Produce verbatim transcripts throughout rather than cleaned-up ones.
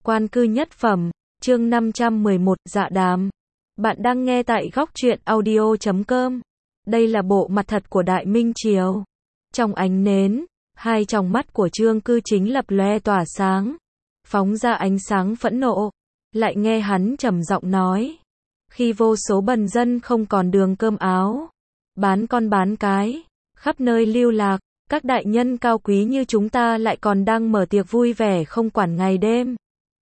Quan cư nhất phẩm, chương năm trăm mười một, dạ đàm. Bạn đang nghe tại góc truyện audio chấm com. Đây là bộ mặt thật của Đại Minh Triều. Trong ánh nến, hai tròng mắt của Trương Cư Chính lập loe tỏa sáng, phóng ra ánh sáng phẫn nộ. Lại nghe hắn trầm giọng nói, khi vô số bần dân không còn đường cơm áo, bán con bán cái, khắp nơi lưu lạc, các đại nhân cao quý như chúng ta lại còn đang mở tiệc vui vẻ không quản ngày đêm.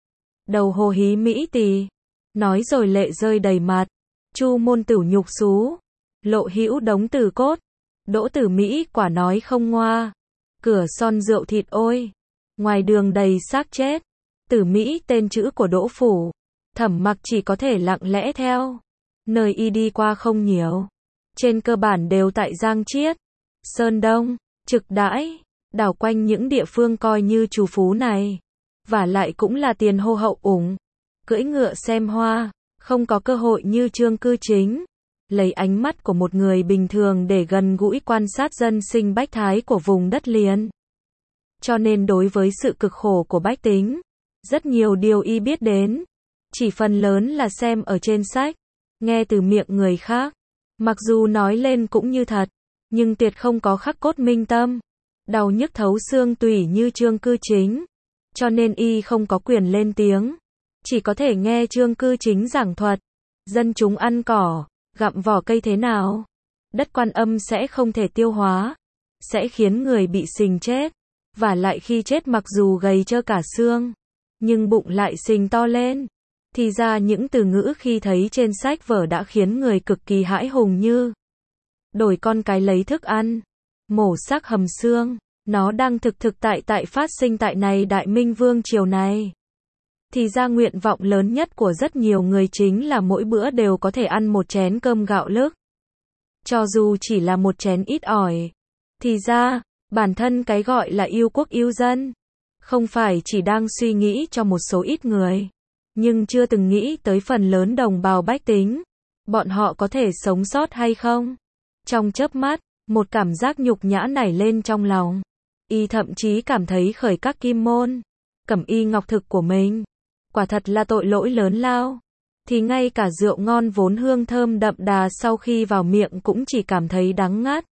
Đầu hồ hí Mỹ tỳ, nói rồi lệ rơi đầy mặt. Chu môn tử nhục xú, lộ hữu đống tử cốt, đỗ tử Mỹ quả nói không ngoa. Cửa son rượu thịt ôi, ngoài đường đầy xác chết. Tử Mỹ tên chữ của Đỗ phủ, Thẩm Mặc chỉ có thể lặng lẽ theo. Nơi y đi qua không nhiều, trên cơ bản đều tại Giang Chiết, Sơn Đông, Trực Đãi, đảo quanh những địa phương coi như trù phú này. Và lại cũng là tiền hô hậu ủng, cưỡi ngựa xem hoa, không có cơ hội như Trương Cư Chính, lấy ánh mắt của một người bình thường để gần gũi quan sát dân sinh bách thái của vùng đất liền. Cho nên đối với sự cực khổ của bách tính, rất nhiều điều y biết đến, chỉ phần lớn là xem ở trên sách, nghe từ miệng người khác. Mặc dù nói lên cũng như thật, nhưng tuyệt không có khắc cốt minh tâm, đau nhức thấu xương tủy như Trương Cư Chính. Cho nên y không có quyền lên tiếng, chỉ có thể nghe Trương Cư Chính giảng thuật. Dân chúng ăn cỏ, gặm vỏ cây thế nào? Đất Quan Âm sẽ không thể tiêu hóa, sẽ khiến người bị sình chết. Và lại khi chết mặc dù gầy trơ cả xương, nhưng bụng lại sình to lên. Thì ra những từ ngữ khi thấy trên sách vở đã khiến người cực kỳ hãi hùng như đổi con cái lấy thức ăn, mổ xác hầm xương. Nó đang thực thực tại tại phát sinh tại này Đại Minh Vương triều này. Thì ra nguyện vọng lớn nhất của rất nhiều người chính là mỗi bữa đều có thể ăn một chén cơm gạo lứt. Cho dù chỉ là một chén ít ỏi. Thì ra, bản thân cái gọi là yêu quốc yêu dân, không phải chỉ đang suy nghĩ cho một số ít người, nhưng chưa từng nghĩ tới phần lớn đồng bào bách tính. Bọn họ có thể sống sót hay không? Trong chớp mắt, một cảm giác nhục nhã nảy lên trong lòng. Y thậm chí cảm thấy khởi các kim môn, cẩm y ngọc thực của mình, quả thật là tội lỗi lớn lao. Thì ngay cả rượu ngon vốn hương thơm đậm đà sau khi vào miệng cũng chỉ cảm thấy đắng ngắt.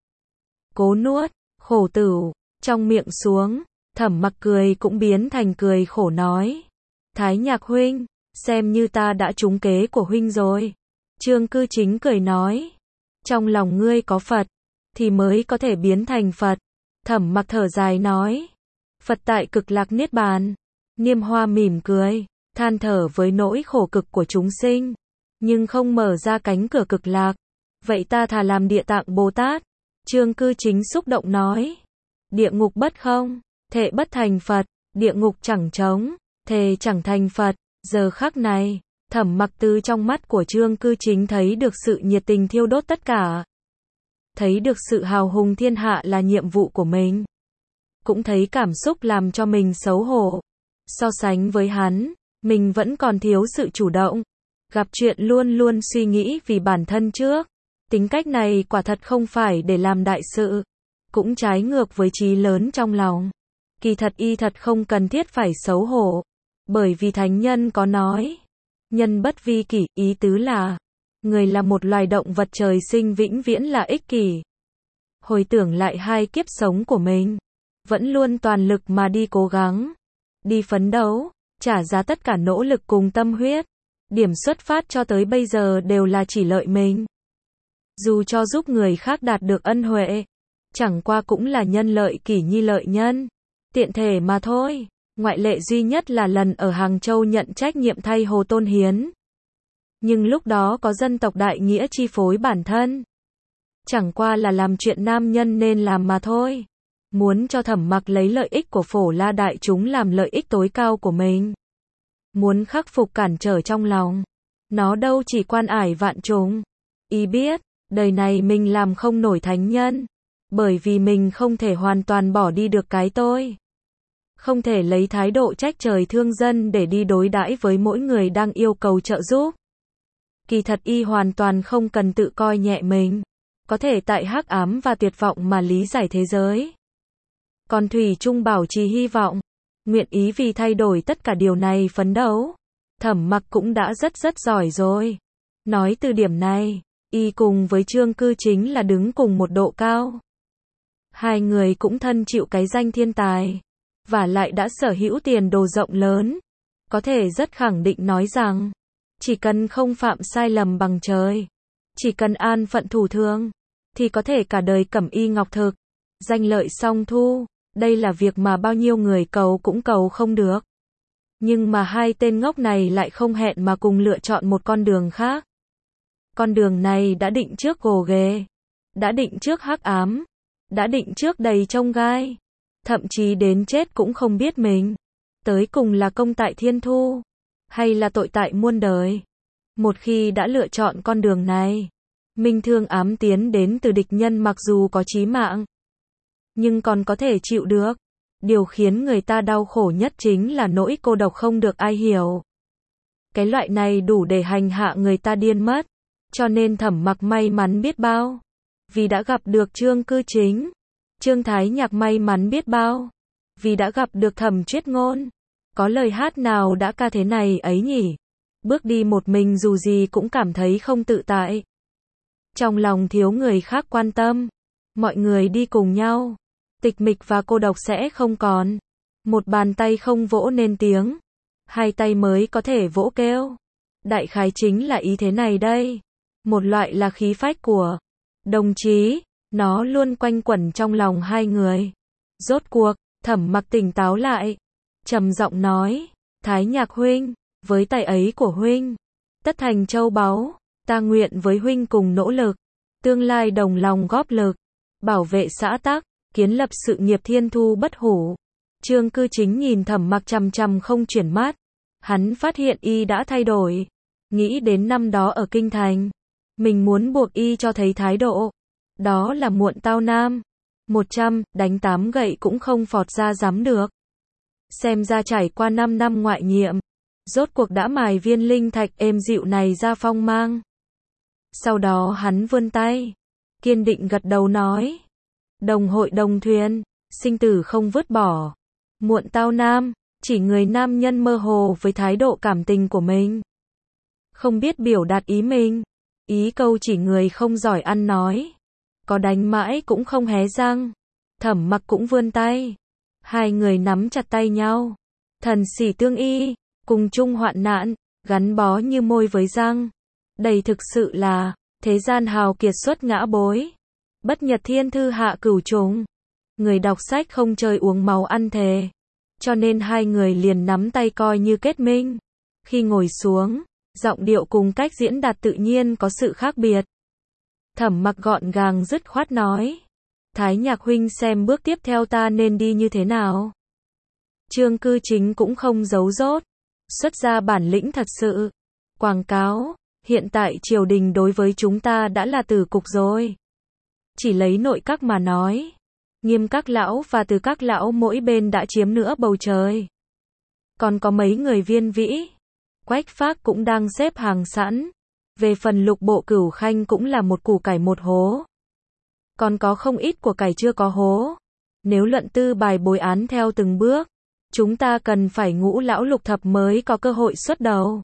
Cố nuốt, khổ tửu, trong miệng xuống, Thẩm Mặc cười cũng biến thành cười khổ nói. Thái Nhạc huynh, xem như ta đã trúng kế của huynh rồi. Trương Cư Chính cười nói. Trong lòng ngươi có Phật, thì mới có thể biến thành Phật. Thẩm Mặc thở dài nói, Phật tại cực lạc niết bàn. Niêm Hoa mỉm cười, than thở với nỗi khổ cực của chúng sinh, nhưng không mở ra cánh cửa cực lạc. Vậy ta thà làm Địa Tạng Bồ Tát. Trương Cư Chính xúc động nói, địa ngục bất không, thệ bất thành Phật, địa ngục chẳng trống, thề chẳng thành Phật. Giờ khắc này, Thẩm Mặc từ trong mắt của Trương Cư Chính thấy được sự nhiệt tình thiêu đốt tất cả. Thấy được sự hào hùng thiên hạ là nhiệm vụ của mình. Cũng thấy cảm xúc làm cho mình xấu hổ. So sánh với hắn, mình vẫn còn thiếu sự chủ động. Gặp chuyện luôn luôn suy nghĩ vì bản thân trước. Tính cách này quả thật không phải để làm đại sự. Cũng trái ngược với chí lớn trong lòng. Kỳ thật y thật không cần thiết phải xấu hổ. Bởi vì thánh nhân có nói, nhân bất vi kỷ, ý tứ là người là một loài động vật trời sinh vĩnh viễn là ích kỷ. Hồi tưởng lại hai kiếp sống của mình, vẫn luôn toàn lực mà đi cố gắng, đi phấn đấu, trả giá tất cả nỗ lực cùng tâm huyết. Điểm xuất phát cho tới bây giờ đều là chỉ lợi mình. Dù cho giúp người khác đạt được ân huệ, chẳng qua cũng là nhân lợi kỷ nhi lợi nhân, tiện thể mà thôi. Ngoại lệ duy nhất là lần ở Hàng Châu nhận trách nhiệm thay Hồ Tôn Hiến. Nhưng lúc đó có dân tộc đại nghĩa chi phối bản thân. Chẳng qua là làm chuyện nam nhân nên làm mà thôi. Muốn cho Thẩm Mặc lấy lợi ích của phổ la đại chúng làm lợi ích tối cao của mình. Muốn khắc phục cản trở trong lòng. Nó đâu chỉ quan ải vạn chúng. Y biết, đời này mình làm không nổi thánh nhân. Bởi vì mình không thể hoàn toàn bỏ đi được cái tôi. Không thể lấy thái độ trách trời thương dân để đi đối đãi với mỗi người đang yêu cầu trợ giúp. Kỳ thật y hoàn toàn không cần tự coi nhẹ mình. Có thể tại hắc ám và tuyệt vọng mà lý giải thế giới. Còn thủy chung bảo trì hy vọng. nguyện ý vì thay đổi tất cả điều này phấn đấu. Thẩm Mặc cũng đã rất rất giỏi rồi. Nói từ điểm này, y cùng với Trương Cư Chính là đứng cùng một độ cao. Hai người cũng thân chịu cái danh thiên tài, và lại đã sở hữu tiền đồ rộng lớn. Có thể rất khẳng định nói rằng, chỉ cần không phạm sai lầm bằng trời, chỉ cần an phận thủ thường, thì có thể cả đời cẩm y ngọc thực, danh lợi song thu. Đây là việc mà bao nhiêu người cầu cũng cầu không được. Nhưng mà hai tên ngốc này lại không hẹn mà cùng lựa chọn một con đường khác. Con đường này đã định trước gồ ghề, đã định trước hắc ám, đã định trước đầy chông gai, thậm chí đến chết cũng không biết mình tới cùng là công tại thiên thu, hay là tội tại muôn đời. Một khi đã lựa chọn con đường này, minh thương ám tiến đến từ địch nhân mặc dù có chí mạng, nhưng còn có thể chịu được. Điều khiến người ta đau khổ nhất chính là nỗi cô độc không được ai hiểu. Cái loại này đủ để hành hạ người ta điên mất. Cho nên Thẩm Mặc may mắn biết bao, vì đã gặp được Trương Cư Chính. Trương Thái Nhạc may mắn biết bao, vì đã gặp được Thẩm Chuyết Ngôn. Có lời hát nào đã ca thế này ấy nhỉ? Bước đi một mình dù gì cũng cảm thấy không tự tại. Trong lòng thiếu người khác quan tâm, mọi người đi cùng nhau, tịch mịch và cô độc sẽ không còn. Một bàn tay không vỗ nên tiếng, hai tay mới có thể vỗ kêu. Đại khái chính là ý thế này đây. Một loại là khí phách của đồng chí, nó luôn quanh quẩn trong lòng hai người. Rốt cuộc, Thẩm Mặc tỉnh táo lại, trầm giọng nói, Thái Nhạc huynh, với tài ấy của huynh, tất thành châu báu, ta nguyện với huynh cùng nỗ lực, tương lai đồng lòng góp lực, bảo vệ xã tắc, kiến lập sự nghiệp thiên thu bất hủ. Trương Cư Chính nhìn Thẩm Mặc chằm chằm không chuyển mắt, hắn phát hiện y đã thay đổi, nghĩ đến năm đó ở kinh thành, mình muốn buộc y cho thấy thái độ, đó là muộn tao nam, một trăm đánh tám gậy cũng không phọt ra dám được. Xem ra trải qua năm năm ngoại nhiệm, rốt cuộc đã mài viên linh thạch êm dịu này ra phong mang. Sau đó hắn vươn tay, kiên định gật đầu nói, đồng hội đồng thuyền, sinh tử không vứt bỏ. Muộn tao nam, chỉ người nam nhân mơ hồ với thái độ cảm tình của mình, không biết biểu đạt ý mình. Ý câu chỉ người không giỏi ăn nói, có đánh mãi cũng không hé răng. Thẩm Mặc cũng vươn tay, hai người nắm chặt tay nhau, thần sỉ tương y, cùng chung hoạn nạn, gắn bó như môi với răng. Đây thực sự là thế gian hào kiệt xuất ngã bối, bất nhật thiên thư hạ cửu trùng. Người đọc sách không chơi uống máu ăn thề, cho nên hai người liền nắm tay coi như kết minh. Khi ngồi xuống, giọng điệu cùng cách diễn đạt tự nhiên có sự khác biệt. Thẩm Mặc gọn gàng dứt khoát nói, Thái Nhạc huynh xem bước tiếp theo ta nên đi như thế nào. Trương Cư Chính cũng không giấu dốt, xuất ra bản lĩnh thật sự. Quảng cáo, hiện tại triều đình đối với chúng ta đã là tử cục rồi. Chỉ lấy nội các mà nói, Nghiêm các lão và Từ các lão mỗi bên đã chiếm nửa bầu trời. Còn có mấy người Viên Vĩ, Quách Phác cũng đang xếp hàng sẵn. Về phần Lục Bộ Cửu Khanh cũng là một củ cải một hố. Còn có không ít của cải chưa có hố. Nếu luận tư bài bối án theo từng bước, chúng ta cần phải ngũ lão lục thập mới có cơ hội xuất đầu.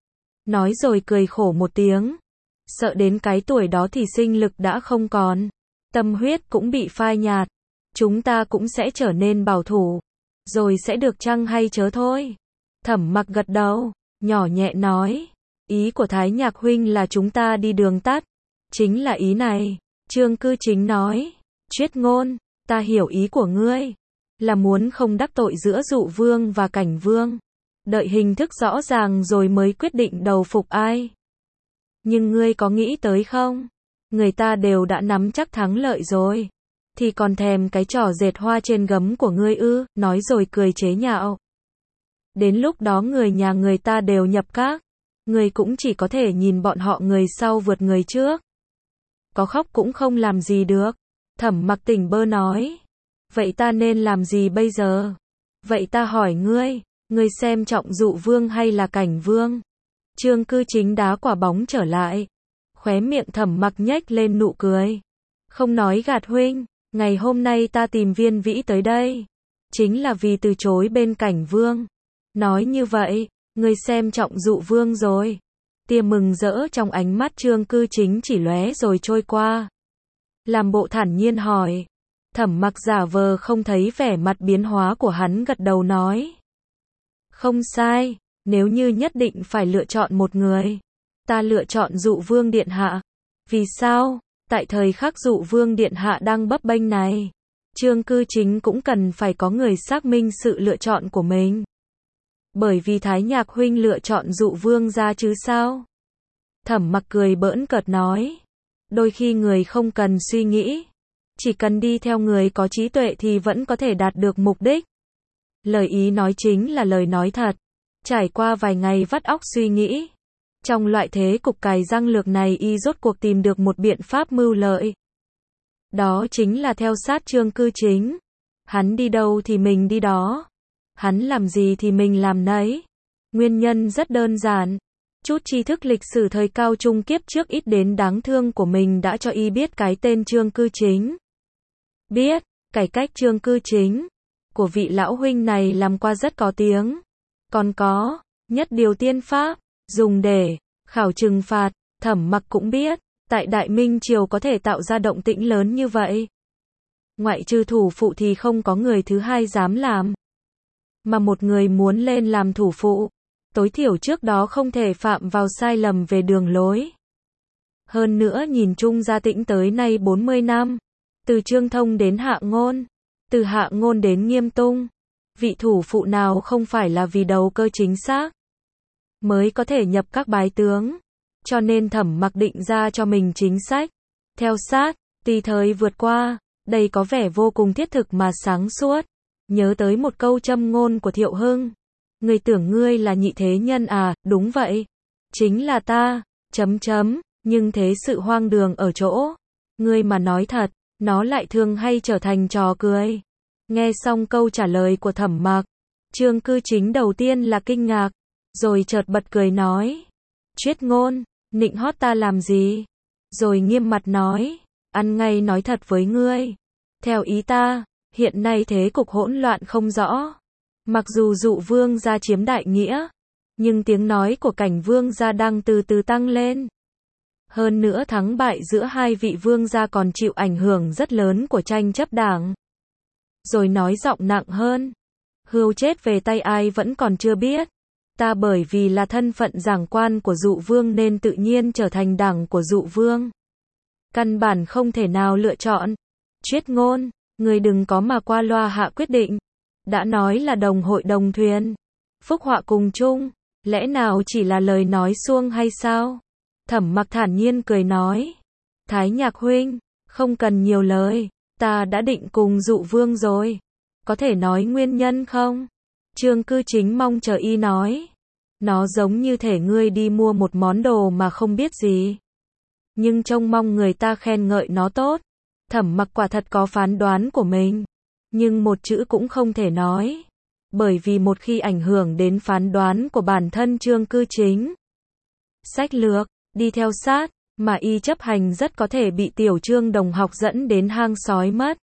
Nói rồi cười khổ một tiếng. Sợ đến cái tuổi đó thì sinh lực đã không còn, tâm huyết cũng bị phai nhạt. Chúng ta cũng sẽ trở nên bảo thủ, rồi sẽ được chăng hay chớ thôi. Thẩm Mặc gật đầu, nhỏ nhẹ nói, ý của Thái Nhạc huynh là chúng ta đi đường tắt. Chính là ý này. Trương Cư Chính nói, Chuyết Ngôn, ta hiểu ý của ngươi, là muốn không đắc tội giữa Dụ Vương và Cảnh Vương, đợi hình thức rõ ràng rồi mới quyết định đầu phục ai. Nhưng ngươi có nghĩ tới không? Người ta đều đã nắm chắc thắng lợi rồi, thì còn thèm cái trò dệt hoa trên gấm của ngươi ư? Nói rồi cười chế nhạo. Đến lúc đó người nhà người ta đều nhập các, ngươi cũng chỉ có thể nhìn bọn họ người sau vượt người trước. Có khóc cũng không làm gì được. Thẩm Mặc tỉnh bơ nói, vậy ta nên làm gì bây giờ? Vậy ta hỏi ngươi, ngươi xem trọng Dụ Vương hay là Cảnh Vương? Trương Cư Chính đá quả bóng trở lại, khóe miệng Thẩm Mặc nhếch lên nụ cười. Không nói gạt huynh, ngày hôm nay ta tìm Viên Vĩ tới đây, chính là vì từ chối bên Cảnh Vương. Nói như vậy, ngươi xem trọng Dụ Vương rồi. Tia mừng rỡ trong ánh mắt Trương Cư Chính chỉ lóe rồi trôi qua. Làm bộ thản nhiên hỏi. Thẩm Mặc giả vờ không thấy vẻ mặt biến hóa của hắn, gật đầu nói. Không sai, nếu như nhất định phải lựa chọn một người, ta lựa chọn Dụ Vương điện hạ. Vì sao? Tại thời khắc Dụ Vương điện hạ đang bấp bênh này, Trương Cư Chính cũng cần phải có người xác minh sự lựa chọn của mình. Bởi vì Thái Nhạc huynh lựa chọn Dụ Vương ra chứ sao? Thẩm Mặc cười bỡn cợt nói. Đôi khi người không cần suy nghĩ, chỉ cần đi theo người có trí tuệ thì vẫn có thể đạt được mục đích. Lời ý nói chính là lời nói thật. Trải qua vài ngày vắt óc suy nghĩ, trong loại thế cục cài răng lược này y rốt cuộc tìm được một biện pháp mưu lợi. Đó chính là theo sát Trương Cư Chính. Hắn đi đâu thì mình đi đó. Hắn làm gì thì mình làm nấy. Nguyên nhân rất đơn giản. Chút tri thức lịch sử thời cao trung kiếp trước ít đến đáng thương của mình đã cho y biết cái tên Trương Cư Chính. Biết, cải cách Trương Cư Chính của vị lão huynh này làm qua rất có tiếng. Còn có, nhất điều tiên pháp, dùng để khảo trừng phạt. Thẩm Mặc cũng biết, tại Đại Minh Triều có thể tạo ra động tĩnh lớn như vậy. Ngoại trừ thủ phụ thì không có người thứ hai dám làm. Mà một người muốn lên làm thủ phụ, tối thiểu trước đó không thể phạm vào sai lầm về đường lối. Hơn nữa nhìn chung Gia Tĩnh tới nay bốn mươi năm, từ Trương Thông đến Hạ Ngôn, từ Hạ Ngôn đến Nghiêm Tung, vị thủ phụ nào không phải là vì đầu cơ chính xác mới có thể nhập các bái tướng. Cho nên Thẩm Mặc định ra cho mình chính sách theo sát, tùy thời vượt qua. Đây có vẻ vô cùng thiết thực mà sáng suốt. Nhớ tới một câu châm ngôn của Thiệu Hưng. Ngươi tưởng ngươi là nhị thế nhân à? Đúng vậy, chính là ta, chấm chấm, nhưng thế sự hoang đường ở chỗ, ngươi mà nói thật, nó lại thường hay trở thành trò cười. Nghe xong câu trả lời của Thẩm Mặc, Trương Cư Chính đầu tiên là kinh ngạc, rồi chợt bật cười nói. Chuyết ngôn, nịnh hót ta làm gì? Rồi nghiêm mặt nói, ăn ngay nói thật với ngươi. Theo ý ta, hiện nay thế cục hỗn loạn không rõ. Mặc dù Dụ Vương gia chiếm đại nghĩa, nhưng tiếng nói của Cảnh Vương gia đang từ từ tăng lên. Hơn nữa thắng bại giữa hai vị vương gia còn chịu ảnh hưởng rất lớn của tranh chấp đảng. Rồi nói giọng nặng hơn, hươu chết về tay ai vẫn còn chưa biết. Ta bởi vì là thân phận giảng quan của Dụ Vương nên tự nhiên trở thành đảng của Dụ Vương. Căn bản không thể nào lựa chọn. Chuyết ngôn, người đừng có mà qua loa hạ quyết định. Đã nói là đồng hội đồng thuyền, phúc họa cùng chung, lẽ nào chỉ là lời nói suông hay sao? Thẩm Mặc thản nhiên cười nói. Thái Nhạc huynh, không cần nhiều lời, ta đã định cùng Dụ Vương rồi. Có thể nói nguyên nhân không? Trương Cư Chính mong chờ y nói. Nó giống như thể ngươi đi mua một món đồ mà không biết gì, nhưng trông mong người ta khen ngợi nó tốt. Thẩm Mặc quả thật có phán đoán của mình, nhưng một chữ cũng không thể nói. Bởi vì một khi ảnh hưởng đến phán đoán của bản thân Trương Cư Chính, sách lược, đi theo sát, mà y chấp hành rất có thể bị tiểu Trương đồng học dẫn đến hang sói mất.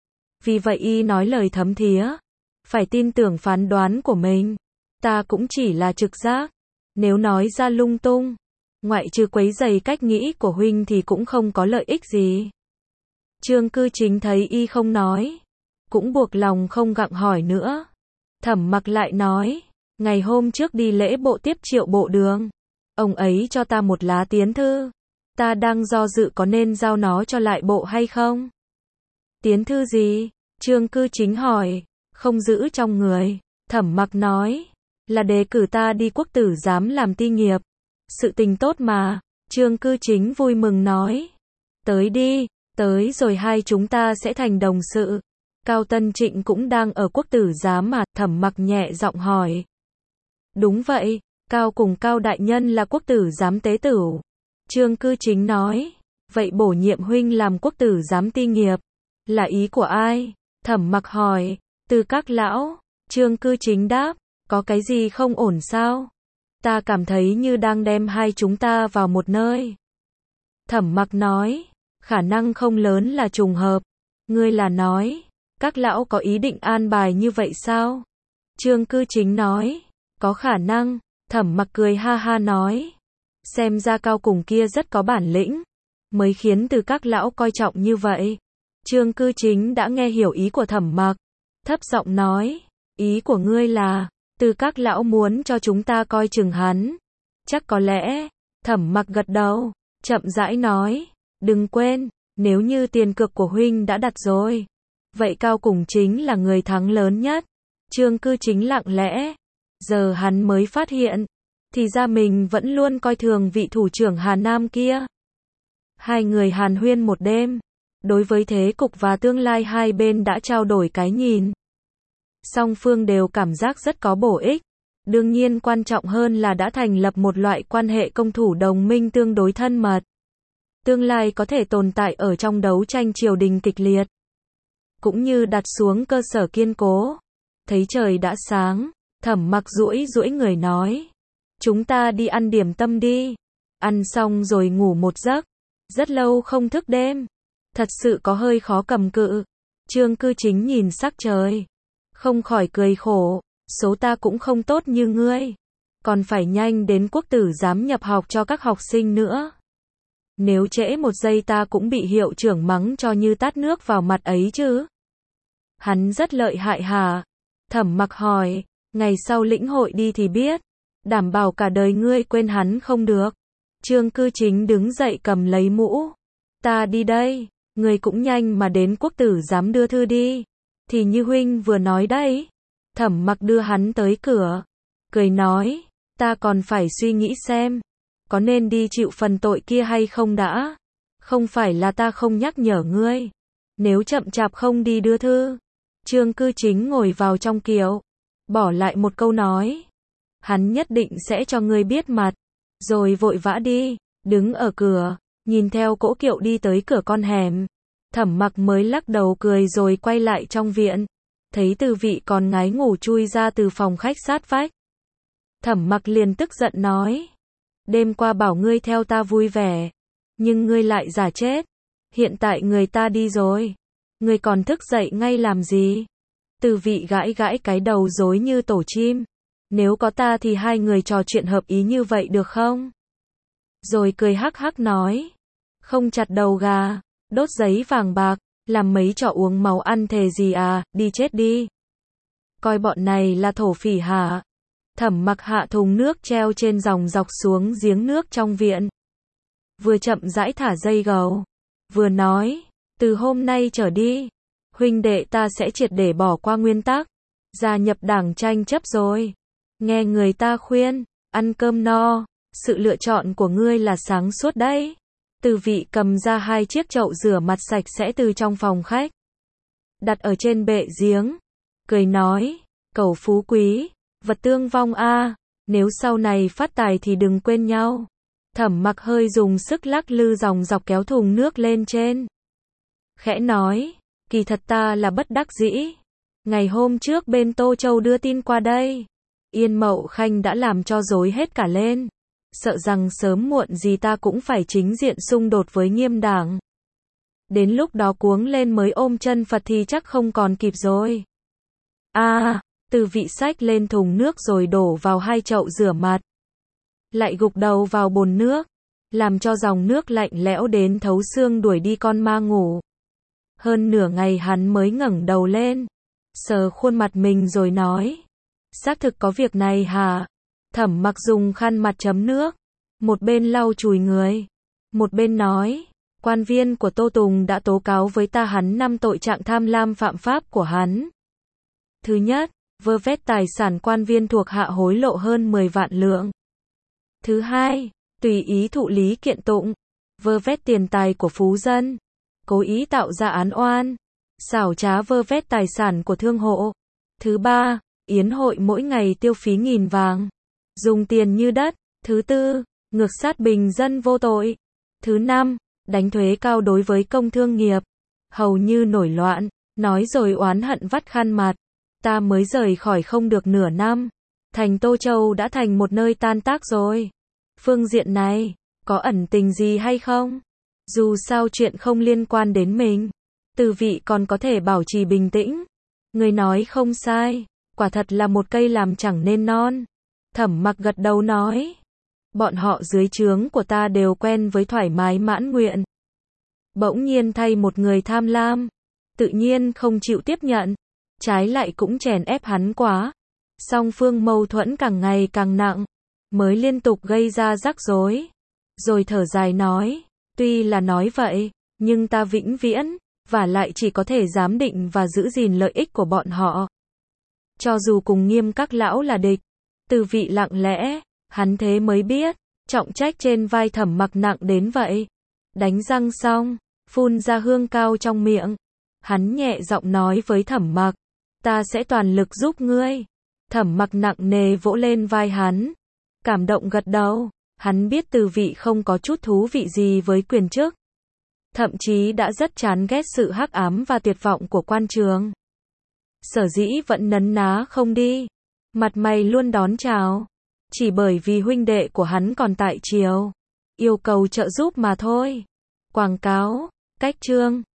Vì vậy y nói lời thấm thía, phải tin tưởng phán đoán của mình. Ta cũng chỉ là trực giác, nếu nói ra lung tung, ngoại trừ quấy rầy cách nghĩ của huynh thì cũng không có lợi ích gì. Trương Cư Chính thấy y không nói, cũng buộc lòng không gặng hỏi nữa. Thẩm Mặc lại nói, ngày hôm trước đi lễ bộ tiếp Triệu Bộ Đường, ông ấy cho ta một lá tiến thư, ta đang do dự có nên giao nó cho lại bộ hay không. Tiến thư gì? Trương Cư Chính hỏi. Không giữ trong người. Thẩm Mặc nói, là đề cử ta đi quốc tử giám làm ti nghiệp. Sự tình tốt mà. Trương Cư Chính vui mừng nói, tới đi, tới rồi hai chúng ta sẽ thành đồng sự. Cao Tân Trịnh cũng đang ở quốc tử giám mà. Thẩm Mặc nhẹ giọng hỏi. Đúng vậy, Cao cùng Cao đại nhân là quốc tử giám tế tửu. Trương Cư Chính nói, vậy bổ nhiệm huynh làm quốc tử giám ti nghiệp, là ý của ai? Thẩm Mặc hỏi, từ các lão. Trương Cư Chính đáp, có cái gì không ổn sao? Ta cảm thấy như đang đem hai chúng ta vào một nơi. Thẩm Mặc nói, khả năng không lớn là trùng hợp. Ngươi là nói, Các lão có ý định an bài như vậy sao? Trương Cư Chính nói. Có khả năng. Thẩm Mặc cười ha ha nói. Xem ra Cao Cùng kia rất có bản lĩnh, mới khiến từ các lão coi trọng như vậy. Trương Cư Chính đã nghe hiểu ý của Thẩm Mặc, thấp giọng nói. Ý của ngươi là, từ các lão muốn cho chúng ta coi chừng hắn. Chắc có lẽ. Thẩm Mặc gật đầu, chậm rãi nói. Đừng quên, nếu như tiền cược của huynh đã đặt rồi, vậy Cao Cùng chính là người thắng lớn nhất. Trương Cư Chính lặng lẽ. Giờ hắn mới phát hiện, thì ra mình vẫn luôn coi thường vị thủ trưởng Hà Nam kia. Hai người hàn huyên một đêm, đối với thế cục và tương lai hai bên đã trao đổi cái nhìn. Song phương đều cảm giác rất có bổ ích. Đương nhiên quan trọng hơn là đã thành lập một loại quan hệ công thủ đồng minh tương đối thân mật. Tương lai có thể tồn tại ở trong đấu tranh triều đình kịch liệt, cũng như đặt xuống cơ sở kiên cố. Thấy trời đã sáng, Thẩm Mặc duỗi duỗi người nói. Chúng ta đi ăn điểm tâm đi. Ăn xong rồi ngủ một giấc. Rất lâu không thức đêm. Thật sự có hơi khó cầm cự. Trương Cư Chính nhìn sắc trời, không khỏi cười khổ. Số ta cũng không tốt như ngươi. Còn phải nhanh đến quốc tử giám nhập học cho các học sinh nữa. Nếu trễ một giây ta cũng bị hiệu trưởng mắng cho như tát nước vào mặt ấy chứ. Hắn rất lợi hại hả? Thẩm Mặc hỏi. Ngày sau lĩnh hội đi thì biết. Đảm bảo cả đời ngươi quên hắn không được. Trương Cư Chính đứng dậy cầm lấy mũ. Ta đi đây. Ngươi cũng nhanh mà đến quốc tử giám đưa thư đi. Thì như huynh vừa nói đấy. Thẩm Mặc đưa hắn tới cửa, cười nói. Ta còn phải suy nghĩ xem, có nên đi chịu phần tội kia hay không đã. Không phải là ta không nhắc nhở ngươi. Nếu chậm chạp không đi đưa thư. Trương Cư Chính ngồi vào trong kiệu, bỏ lại một câu nói. Hắn nhất định sẽ cho ngươi biết mặt. Rồi vội vã đi, đứng ở cửa, nhìn theo cỗ kiệu đi tới cửa con hẻm. Thẩm Mặc mới lắc đầu cười rồi quay lại trong viện. Thấy Từ Vị còn ngái ngủ chui ra từ phòng khách sát vách. Thẩm Mặc liền tức giận nói. Đêm qua bảo ngươi theo ta vui vẻ, nhưng ngươi lại giả chết. Hiện tại người ta đi rồi, ngươi còn thức dậy ngay làm gì? Từ Vị gãi gãi cái đầu rối như tổ chim. Nếu có ta thì hai người trò chuyện hợp ý như vậy được không? Rồi cười hắc hắc nói. Không chặt đầu gà, đốt giấy vàng bạc, làm mấy trò uống máu ăn thề gì à, đi chết đi. Coi bọn này là thổ phỉ hả? Thẩm Mặc hạ thùng nước treo trên dòng dọc xuống giếng nước trong viện. Vừa chậm rãi thả dây gầu, vừa nói. Từ hôm nay trở đi, huynh đệ ta sẽ triệt để bỏ qua nguyên tắc, gia nhập đảng tranh chấp rồi. Nghe người ta khuyên, ăn cơm no, sự lựa chọn của ngươi là sáng suốt đấy. Từ Vị cầm ra hai chiếc chậu rửa mặt sạch sẽ từ trong phòng khách, đặt ở trên bệ giếng, cười nói. Cầu phú quý, vật tương vong a, nếu sau này phát tài thì đừng quên nhau. Thẩm Mặc hơi dùng sức lắc lư dòng dọc kéo thùng nước lên trên. Khẽ nói, kỳ thật ta là bất đắc dĩ. Ngày hôm trước bên Tô Châu đưa tin qua đây, Yên Mậu Khanh đã làm cho rối hết cả lên. Sợ rằng sớm muộn gì ta cũng phải chính diện xung đột với Nghiêm đảng. Đến lúc đó cuống lên mới ôm chân Phật thì chắc không còn kịp rồi. A, à, Từ Vị xách lên thùng nước rồi đổ vào hai chậu rửa mặt. Lại gục đầu vào bồn nước, làm cho dòng nước lạnh lẽo đến thấu xương đuổi đi con ma ngủ. Hơn nửa ngày hắn mới ngẩng đầu lên, sờ khuôn mặt mình rồi nói. Xác thực có việc này hả? Thẩm Mặc dùng khăn mặt chấm nước, một bên lau chùi người, một bên nói. Quan viên của Tô Tùng đã tố cáo với ta hắn năm tội trạng tham lam phạm pháp của hắn. Thứ nhất, vơ vét tài sản quan viên thuộc hạ hối lộ hơn mười vạn lượng. Thứ hai, tùy ý thụ lý kiện tụng, vơ vét tiền tài của phú dân, cố ý tạo ra án oan, xảo trá vơ vét tài sản của thương hộ. Thứ ba, yến hội mỗi ngày tiêu phí nghìn vàng, dùng tiền như đất. Thứ tư, ngược sát bình dân vô tội. Thứ năm, đánh thuế cao đối với công thương nghiệp, hầu như nổi loạn. Nói rồi oán hận vắt khăn mặt. Ta mới rời khỏi không được nửa năm, thành Tô Châu đã thành một nơi tan tác rồi. Phương diện này, có ẩn tình gì hay không? Dù sao chuyện không liên quan đến mình, Từ vị còn có thể bảo trì bình tĩnh. Người nói không sai, quả thật là một cây làm chẳng nên non. Thẩm Mặc gật đầu nói. Bọn họ dưới trướng của ta đều quen với thoải mái mãn nguyện. Bỗng nhiên thay một người tham lam, tự nhiên không chịu tiếp nhận, trái lại cũng chèn ép hắn quá. Song phương mâu thuẫn càng ngày càng nặng, mới liên tục gây ra rắc rối. Rồi thở dài nói, tuy là nói vậy, nhưng ta vĩnh viễn, và lại chỉ có thể giám định và giữ gìn lợi ích của bọn họ. Cho dù cùng Nghiêm các lão là địch, Từ vị lặng lẽ, hắn thế mới biết, trọng trách trên vai Thẩm Mặc nặng đến vậy. Đánh răng xong, phun ra hương cao trong miệng. Hắn nhẹ giọng nói với Thẩm Mặc, ta sẽ toàn lực giúp ngươi. Thẩm Mặc nặng nề vỗ lên vai hắn, cảm động gật đầu. Hắn biết Từ vị không có chút thú vị gì với quyền chức, thậm chí đã rất chán ghét sự hắc ám và tuyệt vọng của quan trường. Sở dĩ vẫn nấn ná không đi, mặt mày luôn đón chào, chỉ bởi vì huynh đệ của hắn còn tại triều, yêu cầu trợ giúp mà thôi. Quảng cáo, cách chương